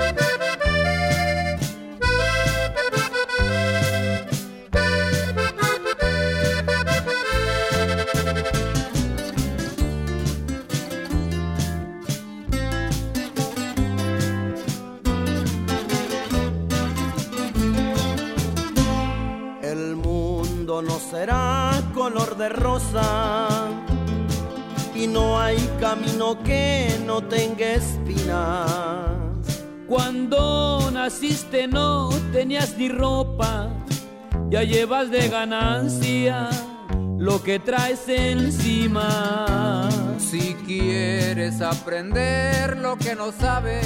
No será color de rosa y no hay camino que no tenga espinas. Cuando naciste no tenías ni ropa, ya llevas de ganancia lo que traes encima. Si quieres aprender lo que no sabes,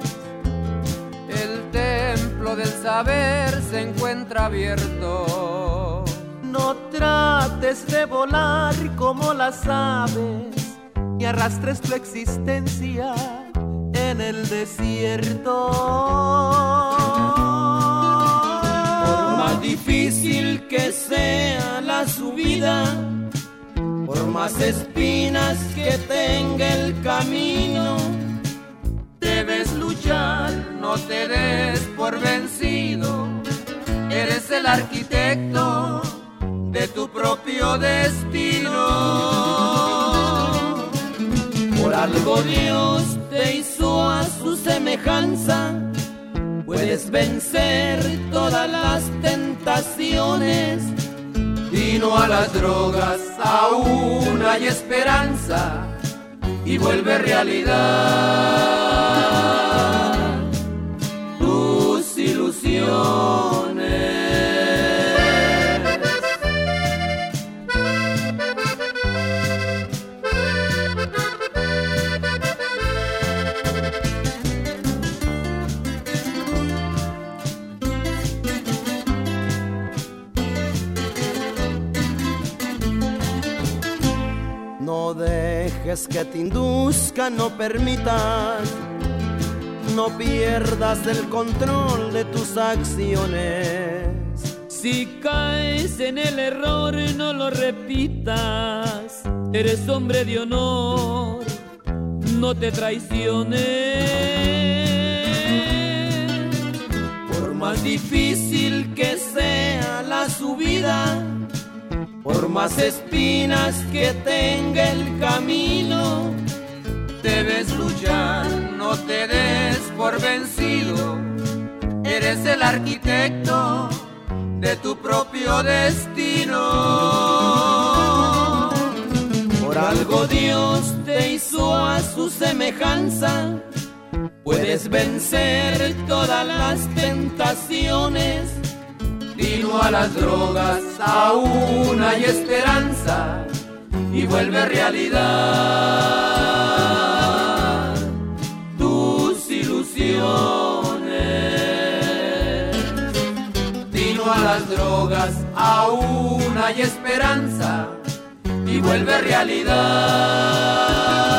el templo del saber se encuentra abierto. No trates de volar como las aves y arrastres tu existencia en el desierto. Por más difícil que sea la subida, por más espinas que tenga el camino, debes luchar, no te des por vencido. Eres el arquitecto de tu propio destino. Por algo Dios te hizo a su semejanza, puedes vencer todas las tentaciones. Y no a las drogas, aún hay esperanza y vuelve realidad tus ilusiones. No dejes que te induzcan, no permitas, no pierdas el control de tus acciones. Si caes en el error, no lo repitas. Eres hombre de honor, no te traiciones. Por más difícil que sea la subida, por más espinas que tenga el camino, debes luchar, no te des por vencido. Eres el arquitecto de tu propio destino. Por algo Dios te hizo a su semejanza, puedes vencer todas las tentaciones. Y no a las drogas, aún hay esperanza y vuelve realidad tus ilusiones. Y no a las drogas, aún hay esperanza y vuelve realidad